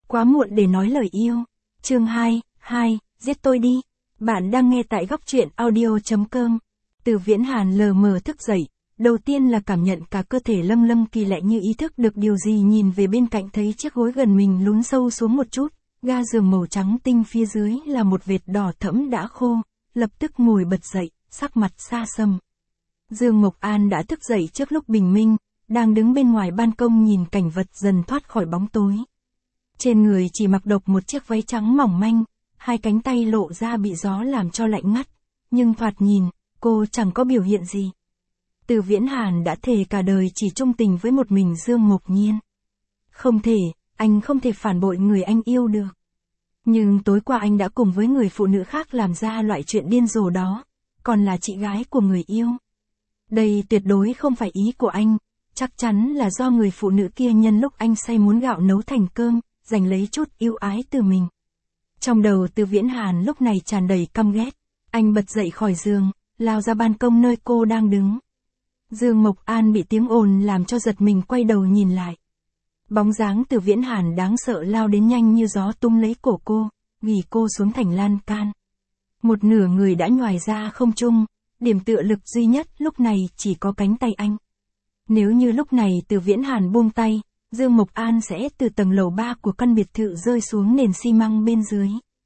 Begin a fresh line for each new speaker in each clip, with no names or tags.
Quá muộn để nói lời yêu. Chương 2, giết tôi đi. Bạn đang nghe tại góc truyện audio.com. Từ Viễn Hàn lờ mờ thức dậy, đầu tiên là cảm nhận cả cơ thể lâng lâng kỳ lạ như ý thức được điều gì, nhìn về bên cạnh thấy chiếc gối gần mình lún sâu xuống một chút, ga giường màu trắng tinh phía dưới là một vệt đỏ thẫm đã khô, lập tức ngồi bật dậy, sắc mặt xa sầm. Dương Mộc An đã thức dậy trước lúc bình minh, đang đứng bên ngoài ban công nhìn cảnh vật dần thoát khỏi bóng tối. Trên người chỉ mặc độc một chiếc váy trắng mỏng manh, hai cánh tay lộ ra bị gió làm cho lạnh ngắt, nhưng thoạt nhìn, cô chẳng có biểu hiện gì. Từ Viễn Hàn đã thề cả đời chỉ trung tình với một mình Dương Mộc Nhiên. Không thể, anh không thể phản bội người anh yêu được. Nhưng tối qua anh đã cùng với người phụ nữ khác làm ra loại chuyện điên rồ đó, còn là chị gái của người yêu. Đây tuyệt đối không phải ý của anh, chắc chắn là do người phụ nữ kia nhân lúc anh say muốn gạo nấu thành cơm, giành lấy chút yêu ái từ mình. Trong đầu Từ Viễn Hàn lúc này tràn đầy căm ghét, anh bật dậy khỏi giường, lao ra ban công nơi cô đang đứng. Dương Mộc An bị tiếng ồn làm cho giật mình quay đầu nhìn lại. Bóng dáng Từ Viễn Hàn đáng sợ lao đến nhanh như gió tung lấy cổ cô, ghì cô xuống thành lan can. Một nửa người đã nhoài ra không trung, điểm tựa lực duy nhất lúc này chỉ có cánh tay anh. Nếu như lúc này Từ Viễn Hàn buông tay, Dương Mộc An sẽ từ tầng lầu 3 của căn biệt thự rơi xuống nền xi măng bên dưới.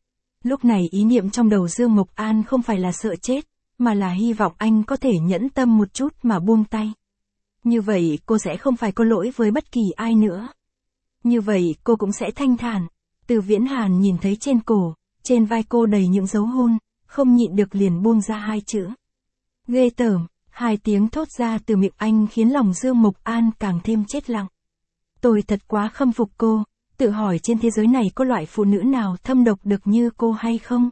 Lúc này ý niệm trong đầu Dương Mộc An không phải là sợ chết, mà là hy vọng anh có thể nhẫn tâm một chút mà buông tay. Như vậy cô sẽ không phải có lỗi với bất kỳ ai nữa. Như vậy cô cũng sẽ thanh thản. Từ Viễn Hàn nhìn thấy trên cổ, trên vai cô đầy những dấu hôn, không nhịn được liền buông ra hai chữ. Ghê tởm, hai tiếng thốt ra từ miệng anh khiến lòng Dương Mộc An càng thêm chết lặng. Tôi thật quá khâm phục cô, tự hỏi trên thế giới này có loại phụ nữ nào thâm độc được như cô hay không?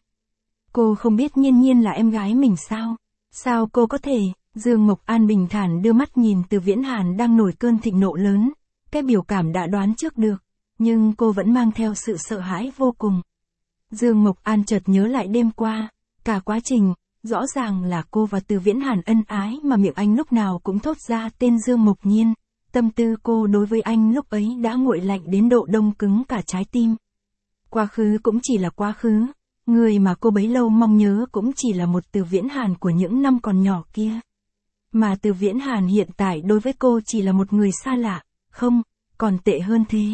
Cô không biết Nhiên Nhiên là em gái mình sao? Sao cô có thể? Dương Mộc An bình thản đưa mắt nhìn Từ Viễn Hàn đang nổi cơn thịnh nộ lớn, cái biểu cảm đã đoán trước được, nhưng cô vẫn mang theo sự sợ hãi vô cùng. Dương Mộc An chợt nhớ lại đêm qua, cả quá trình, rõ ràng là cô và Từ Viễn Hàn ân ái mà miệng anh lúc nào cũng thốt ra tên Dương Mộc Nhiên. Tâm tư cô đối với anh lúc ấy đã nguội lạnh đến độ đông cứng cả trái tim. Quá khứ cũng chỉ là quá khứ, người mà cô bấy lâu mong nhớ cũng chỉ là một Từ Viễn Hàn của những năm còn nhỏ kia. Mà Từ Viễn Hàn hiện tại đối với cô chỉ là một người xa lạ, không, còn tệ hơn thế.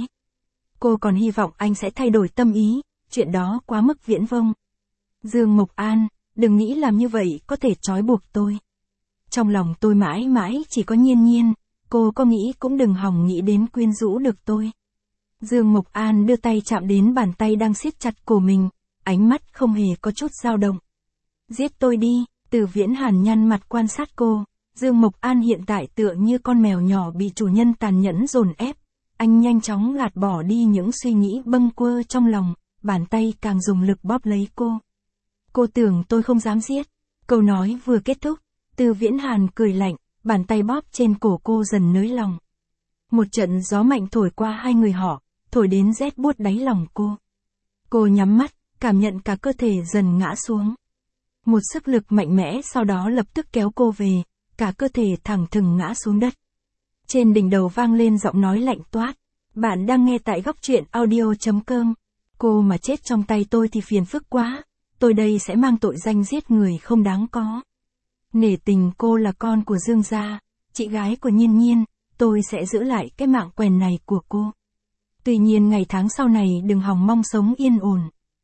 Cô còn hy vọng anh sẽ thay đổi tâm ý, chuyện đó quá mức viển vông. Dương Mộc An, đừng nghĩ làm như vậy có thể trói buộc tôi. Trong lòng tôi mãi mãi chỉ có Nhiên Nhiên. Cô có nghĩ cũng đừng hòng nghĩ đến quyến rũ được tôi. Dương Mộc An đưa tay chạm đến bàn tay đang siết chặt cổ mình, ánh mắt không hề có chút dao động. Giết tôi đi, Từ Viễn Hàn nhăn mặt quan sát cô. Dương Mộc An hiện tại tựa như con mèo nhỏ bị chủ nhân tàn nhẫn dồn ép. Anh nhanh chóng gạt bỏ đi những suy nghĩ bâng quơ trong lòng, bàn tay càng dùng lực bóp lấy cô. Cô tưởng tôi không dám giết. Câu nói vừa kết thúc, Từ Viễn Hàn cười lạnh. Bàn tay bóp trên cổ cô dần nới lòng. Một trận gió mạnh thổi qua hai người họ, thổi đến rét buốt đáy lòng cô. Cô nhắm mắt, cảm nhận cả cơ thể dần ngã xuống. Một sức lực mạnh mẽ sau đó lập tức kéo cô về, cả cơ thể thẳng thừng ngã xuống đất. Trên đỉnh đầu vang lên giọng nói lạnh toát. Bạn đang nghe tại góc truyện audio.com. Cô mà chết trong tay tôi thì phiền phức quá. Tôi đây sẽ mang tội danh giết người không đáng có. Nể tình cô là con của Dương gia, chị gái của Nhiên Nhiên, tôi sẽ giữ lại cái mạng quèn này của cô. Tuy nhiên ngày tháng sau này đừng hòng mong sống yên ổn.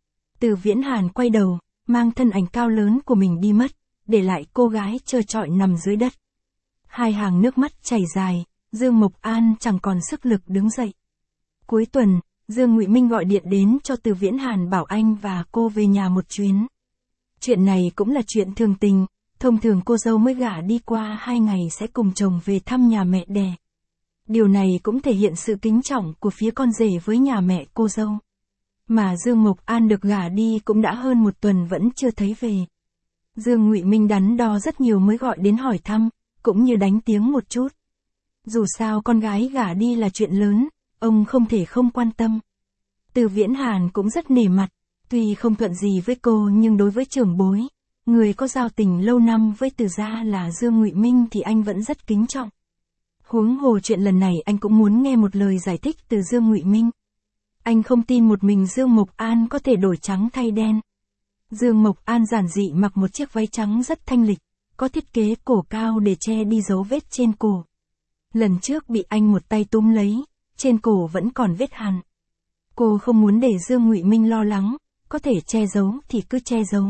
Từ Viễn Hàn quay đầu, mang thân ảnh cao lớn của mình đi mất, để lại cô gái trơ trọi nằm dưới đất. Hai hàng nước mắt chảy dài, Dương Mộc An chẳng còn sức lực đứng dậy. Cuối tuần, Dương Ngụy Minh gọi điện đến cho Từ Viễn Hàn bảo anh và cô về nhà một chuyến. Chuyện này cũng là chuyện thường tình. Thông thường cô dâu mới gả đi qua 2 ngày sẽ cùng chồng về thăm nhà mẹ đẻ. Điều này cũng thể hiện sự kính trọng của phía con rể với nhà mẹ cô dâu. Mà Dương Mộc An được gả đi cũng đã hơn 1 tuần vẫn chưa thấy về. Dương Ngụy Minh đắn đo rất nhiều mới gọi đến hỏi thăm, cũng như đánh tiếng một chút. Dù sao con gái gả đi là chuyện lớn, ông không thể không quan tâm. Từ Viễn Hàn cũng rất nể mặt, tuy không thuận gì với cô nhưng đối với trưởng bối, người có giao tình lâu năm với Từ gia là Dương Ngụy Minh thì anh vẫn rất kính trọng. Huống hồ chuyện lần này anh cũng muốn nghe một lời giải thích từ Dương Ngụy Minh. Anh không tin một mình Dương Mộc An có thể đổi trắng thay đen. Dương Mộc An giản dị mặc một chiếc váy trắng rất thanh lịch, có thiết kế cổ cao để che đi dấu vết trên cổ. Lần trước bị anh một tay túm lấy, trên cổ vẫn còn vết hằn. Cô không muốn để Dương Ngụy Minh lo lắng, có thể che giấu thì cứ che giấu.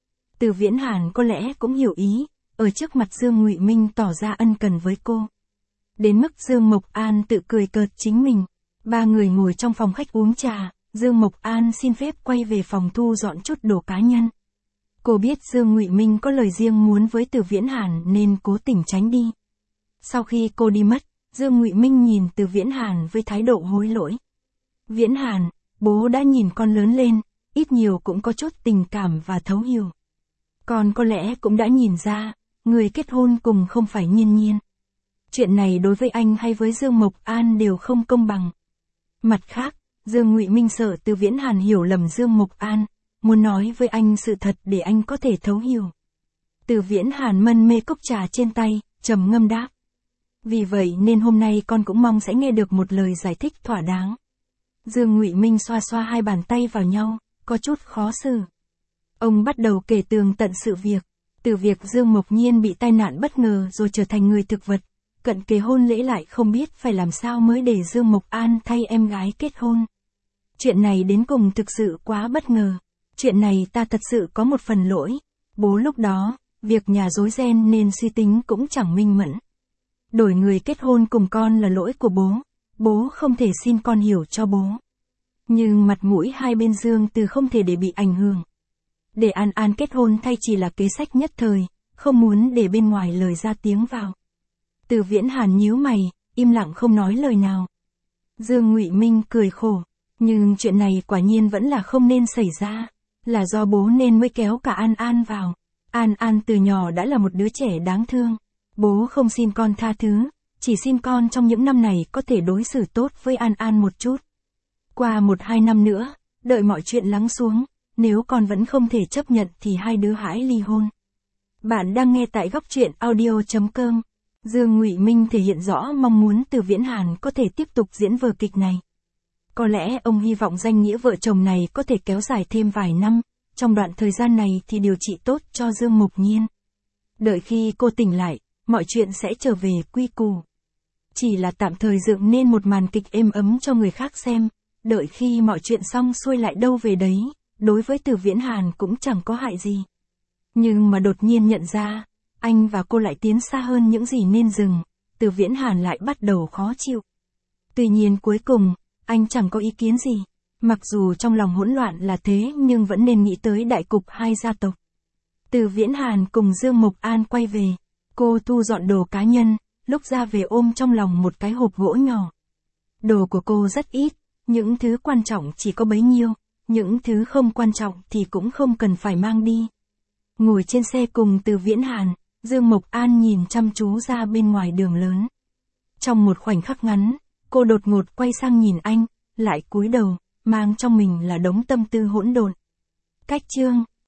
Từ Viễn Hàn có lẽ cũng hiểu ý, ở trước mặt Dương Ngụy Minh tỏ ra ân cần với cô. Đến mức Dương Mộc An tự cười cợt chính mình. Ba người ngồi trong phòng khách uống trà, Dương Mộc An xin phép quay về phòng thu dọn chút đồ cá nhân. Cô biết Dương Ngụy Minh có lời riêng muốn với Từ Viễn Hàn nên cố tình tránh đi. Sau khi cô đi mất, Dương Ngụy Minh nhìn Từ Viễn Hàn với thái độ hối lỗi. Viễn Hàn, bố đã nhìn con lớn lên, ít nhiều cũng có chút tình cảm và thấu hiểu. Con có lẽ cũng đã nhìn ra, người kết hôn cùng không phải Nhiên Nhiên. Chuyện này đối với anh hay với Dương Mộc An đều không công bằng. Mặt khác, Dương Ngụy Minh sợ Từ Viễn Hàn hiểu lầm Dương Mộc An, muốn nói với anh sự thật để anh có thể thấu hiểu. Từ Viễn Hàn mân mê cốc trà trên tay, trầm ngâm đáp. Vì vậy nên hôm nay con cũng mong sẽ nghe được một lời giải thích thỏa đáng. Dương Ngụy Minh xoa xoa hai bàn tay vào nhau, có chút khó xử. Ông bắt đầu kể tường tận sự việc, từ việc Dương Mộc Nhiên bị tai nạn bất ngờ rồi trở thành người thực vật, cận kề hôn lễ lại không biết phải làm sao mới để Dương Mộc An thay em gái kết hôn. Chuyện này đến cùng thực sự quá bất ngờ. Chuyện này ta thật sự có một phần lỗi. Bố lúc đó, việc nhà rối ren nên suy tính cũng chẳng minh mẫn. Đổi người kết hôn cùng con là lỗi của bố. Bố không thể xin con hiểu cho bố. Nhưng mặt mũi hai bên Dương Từ không thể để bị ảnh hưởng. Để An An kết hôn thay chỉ là kế sách nhất thời, không muốn để bên ngoài lời ra tiếng vào. Từ Viễn Hàn nhíu mày, im lặng không nói lời nào. Dương Ngụy Minh cười khổ, nhưng chuyện này quả nhiên vẫn là không nên xảy ra, là do bố nên mới kéo cả An An vào. An An từ nhỏ đã là một đứa trẻ đáng thương, bố không xin con tha thứ, chỉ xin con trong những năm này có thể đối xử tốt với An An một chút. Qua 1-2 năm nữa, đợi mọi chuyện lắng xuống, nếu con vẫn không thể chấp nhận thì hai đứa hãy ly hôn. Bạn đang nghe tại góc truyện audio.com. Dương Ngụy Minh thể hiện rõ mong muốn Từ Viễn Hàn có thể tiếp tục diễn vở kịch này. Có lẽ ông hy vọng danh nghĩa vợ chồng này có thể kéo dài thêm vài năm, trong đoạn thời gian này thì điều trị tốt cho Dương Mộc Nhiên. Đợi khi cô tỉnh lại, mọi chuyện sẽ trở về quy củ. Chỉ là tạm thời dựng nên một màn kịch êm ấm cho người khác xem, đợi khi mọi chuyện xong xuôi lại đâu về đấy, đối với Từ Viễn Hàn cũng chẳng có hại gì. Nhưng mà đột nhiên nhận ra, anh và cô lại tiến xa hơn những gì nên dừng, Từ Viễn Hàn lại bắt đầu khó chịu. Tuy nhiên cuối cùng, anh chẳng có ý kiến gì. Mặc dù trong lòng hỗn loạn là thế nhưng vẫn nên nghĩ tới đại cục hai gia tộc. Từ Viễn Hàn cùng Dương Mộc An quay về. Cô thu dọn đồ cá nhân, lúc ra về ôm trong lòng một cái hộp gỗ nhỏ. Đồ của cô rất ít, những thứ quan trọng chỉ có bấy nhiêu, những thứ không quan trọng thì cũng không cần phải mang đi. Ngồi trên xe cùng Từ Viễn Hàn, Dương Mộc An nhìn chăm chú ra bên ngoài đường lớn. Trong một khoảnh khắc ngắn, cô đột ngột quay sang nhìn anh, lại cúi đầu, mang trong mình là đống tâm tư hỗn độn. Cách chương